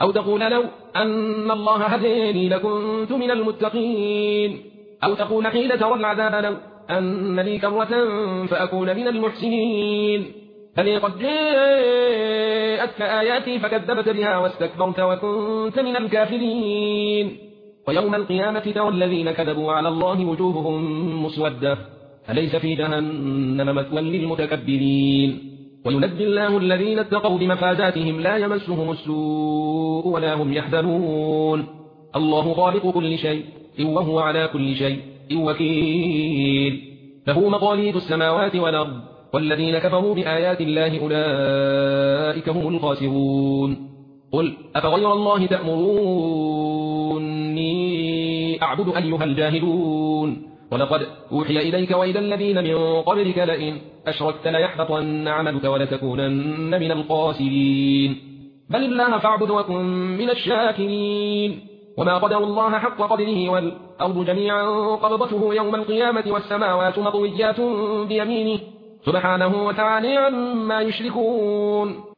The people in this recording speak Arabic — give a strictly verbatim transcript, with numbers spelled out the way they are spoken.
أو تقول لو أن الله هديني لكنت من المتقين، أو تقول حين ترى العذاب لو أن لي كرة فأكون من المحسنين. بل قد جاءتك آياتي فكذبت بها واستكبرت وكنت من الكافرين. ويوم القيامة ترى الذين كذبوا على الله وجوههم مسودة أليس في جهنم مثوى للمتكبرين. وينجي الله الذين اتقوا بمفازاتهم لا يمسهم السوء ولا هم يحزنون. الله خالق كل شيء وهو على كل شيء وكيل. له مقاليد السماوات والأرض والذين كفروا بآيات الله أولئك هم الخاسرون. قل أفغير الله تأمروني أعبد أيها الجاهلون. ولقد أوحي إليك وإلى الذين من قبلك لئن أشركت ليحبطن عملك ولتكونن من الخاسرين. بل الله فاعبد وكن من الشاكرين. وما قدر الله حق قدره والأرض جميعا قبضته يوم القيامة والسماوات مطويات بيمينه سبحانه وتعالى عما يشركون.